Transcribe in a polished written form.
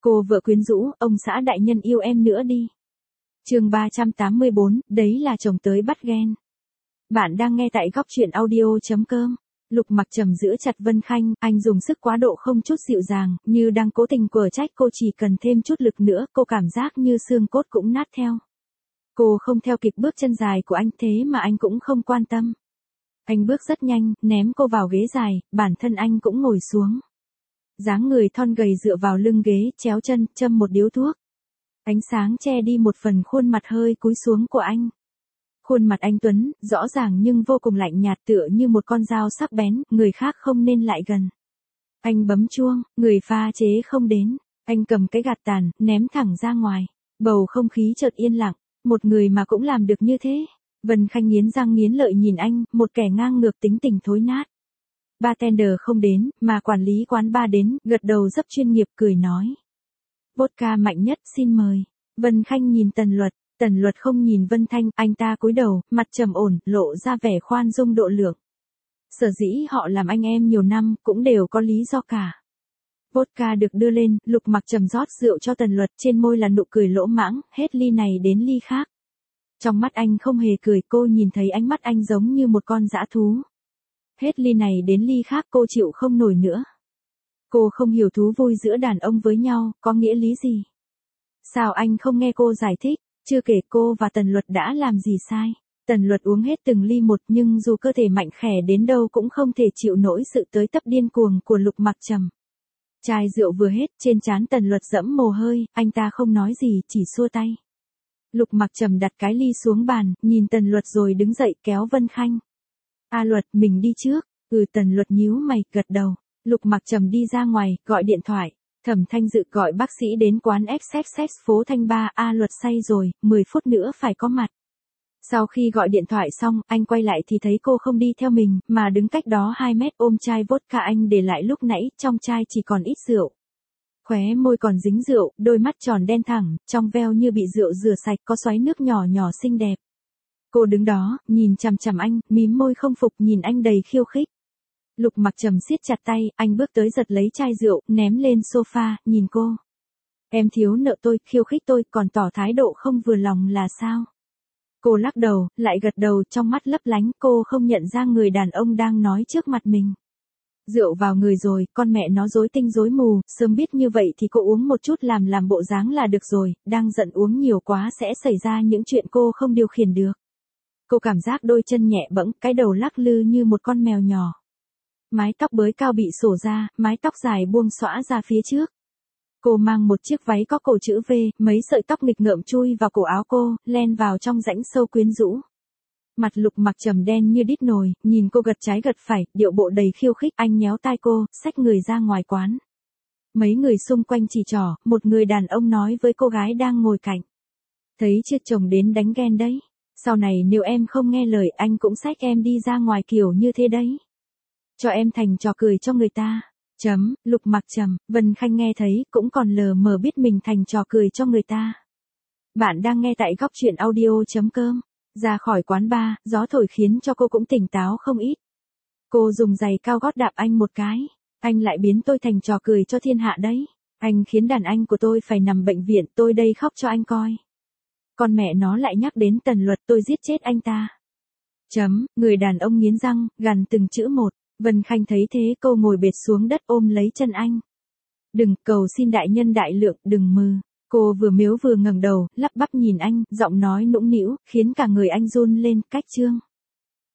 Cô vợ quyến rũ, ông xã đại nhân yêu em nữa đi. Chương 384, đấy là chồng tới bắt ghen. Bạn đang nghe tại góc truyện audio.com. Lục Mặc Trầm giữ chặt Vân Khanh, anh dùng sức quá độ không chút dịu dàng, như đang cố tình quở trách cô, chỉ cần thêm chút lực nữa, cô cảm giác như xương cốt cũng nát theo. Cô không theo kịp bước chân dài của anh, thế mà anh cũng không quan tâm. Anh bước rất nhanh, ném cô vào ghế dài, bản thân anh cũng ngồi xuống. Dáng người thon gầy dựa vào lưng ghế, chéo chân, châm một điếu thuốc. Ánh sáng che đi một phần khuôn mặt hơi cúi xuống của anh. Khuôn mặt anh tuấn, rõ ràng nhưng vô cùng lạnh nhạt, tựa như một con dao sắc bén, người khác không nên lại gần. Anh bấm chuông, người pha chế không đến. Anh cầm cái gạt tàn, ném thẳng ra ngoài. Bầu không khí chợt yên lặng, một người mà cũng làm được như thế. Vân Khanh nghiến răng nghiến lợi nhìn anh, một kẻ ngang ngược tính tình thối nát. Bartender không đến, mà quản lý quán bar đến, gật đầu rất chuyên nghiệp, cười nói. Vodka mạnh nhất, xin mời. Vân Khanh nhìn Tần Luật không nhìn Vân Thanh, anh ta cúi đầu, mặt trầm ổn, lộ ra vẻ khoan dung độ lượng. Sở dĩ họ làm anh em nhiều năm, cũng đều có lý do cả. Vodka được đưa lên, Lục Mặc Trầm rót rượu cho Tần Luật, trên môi là nụ cười lỗ mãng, hết ly này đến ly khác. Trong mắt anh không hề cười, cô nhìn thấy ánh mắt anh giống như một con dã thú. Hết ly này đến ly khác, cô chịu không nổi nữa. Cô không hiểu thú vui giữa đàn ông với nhau, có nghĩa lý gì? Sao anh không nghe cô giải thích? Chưa kể cô và Tần Luật đã làm gì sai. Tần Luật uống hết từng ly một, nhưng dù cơ thể mạnh khỏe đến đâu cũng không thể chịu nổi sự tới tấp điên cuồng của Lục Mặc Trầm. Chai rượu vừa hết, trên trán Tần Luật dẫm mồ hôi, anh ta không nói gì, chỉ xua tay. Lục Mặc Trầm đặt cái ly xuống bàn, nhìn Tần Luật rồi đứng dậy kéo Vân Khanh. Luật, mình đi trước. Tần Luật nhíu mày, gật đầu. Lục Mặc Trầm đi ra ngoài, gọi điện thoại. Thẩm Thanh Dự gọi bác sĩ đến quán XXX phố Thanh Ba. Luật say rồi, 10 phút nữa phải có mặt. Sau khi gọi điện thoại xong, anh quay lại thì thấy cô không đi theo mình, mà đứng cách đó 2 mét ôm chai vodka anh để lại lúc nãy, trong chai chỉ còn ít rượu. Khóe môi còn dính rượu, đôi mắt tròn đen thẳng, trong veo như bị rượu rửa sạch, có xoáy nước nhỏ nhỏ xinh đẹp. Cô đứng đó, nhìn chằm chằm anh, mím môi không phục, nhìn anh đầy khiêu khích. Lục Mặc Trầm siết chặt tay, anh bước tới giật lấy chai rượu, ném lên sofa, nhìn cô. Em thiếu nợ tôi, khiêu khích tôi, còn tỏ thái độ không vừa lòng là sao? Cô lắc đầu, lại gật đầu, trong mắt lấp lánh, cô không nhận ra người đàn ông đang nói trước mặt mình. Rượu vào người rồi, con mẹ nó rối tinh rối mù, sớm biết như vậy thì cô uống một chút làm bộ dáng là được rồi, đang giận uống nhiều quá sẽ xảy ra những chuyện cô không điều khiển được. Cô cảm giác đôi chân nhẹ bẫng, cái đầu lắc lư như một con mèo nhỏ. Mái tóc bới cao bị xổ ra, mái tóc dài buông xõa ra phía trước. Cô mang một chiếc váy có cổ chữ V, mấy sợi tóc nghịch ngợm chui vào cổ áo cô, len vào trong rãnh sâu quyến rũ. Mặt Lục Mặc Trầm đen như đít nồi, nhìn cô gật trái gật phải, điệu bộ đầy khiêu khích, anh nhéo tai cô, xách người ra ngoài quán. Mấy người xung quanh chỉ trỏ, một người đàn ông nói với cô gái đang ngồi cạnh. Thấy chưa, chồng đến đánh ghen đấy. Sau này nếu em không nghe lời, anh cũng xách em đi ra ngoài kiểu như thế đấy. Cho em thành trò cười cho người ta. Lục Mặc Trầm, Vân Khanh nghe thấy, cũng còn lờ mờ biết mình thành trò cười cho người ta. Bạn đang nghe tại góc truyện audio.com. Ra khỏi quán bar, gió thổi khiến cho cô cũng tỉnh táo không ít. Cô dùng giày cao gót đạp anh một cái. Anh lại biến tôi thành trò cười cho thiên hạ đấy. Anh khiến đàn anh của tôi phải nằm bệnh viện, tôi đây khóc cho anh coi. Con mẹ nó lại nhắc đến Tần Luật, tôi giết chết anh ta. Người đàn ông nghiến răng, gằn từng chữ một. Vân Khanh thấy thế, cô ngồi bệt xuống đất ôm lấy chân anh. Đừng, cầu xin đại nhân đại lượng, đừng mơ. Cô vừa miếu vừa ngẩng đầu, lắp bắp nhìn anh, giọng nói nũng nĩu, khiến cả người anh run lên, cách chương.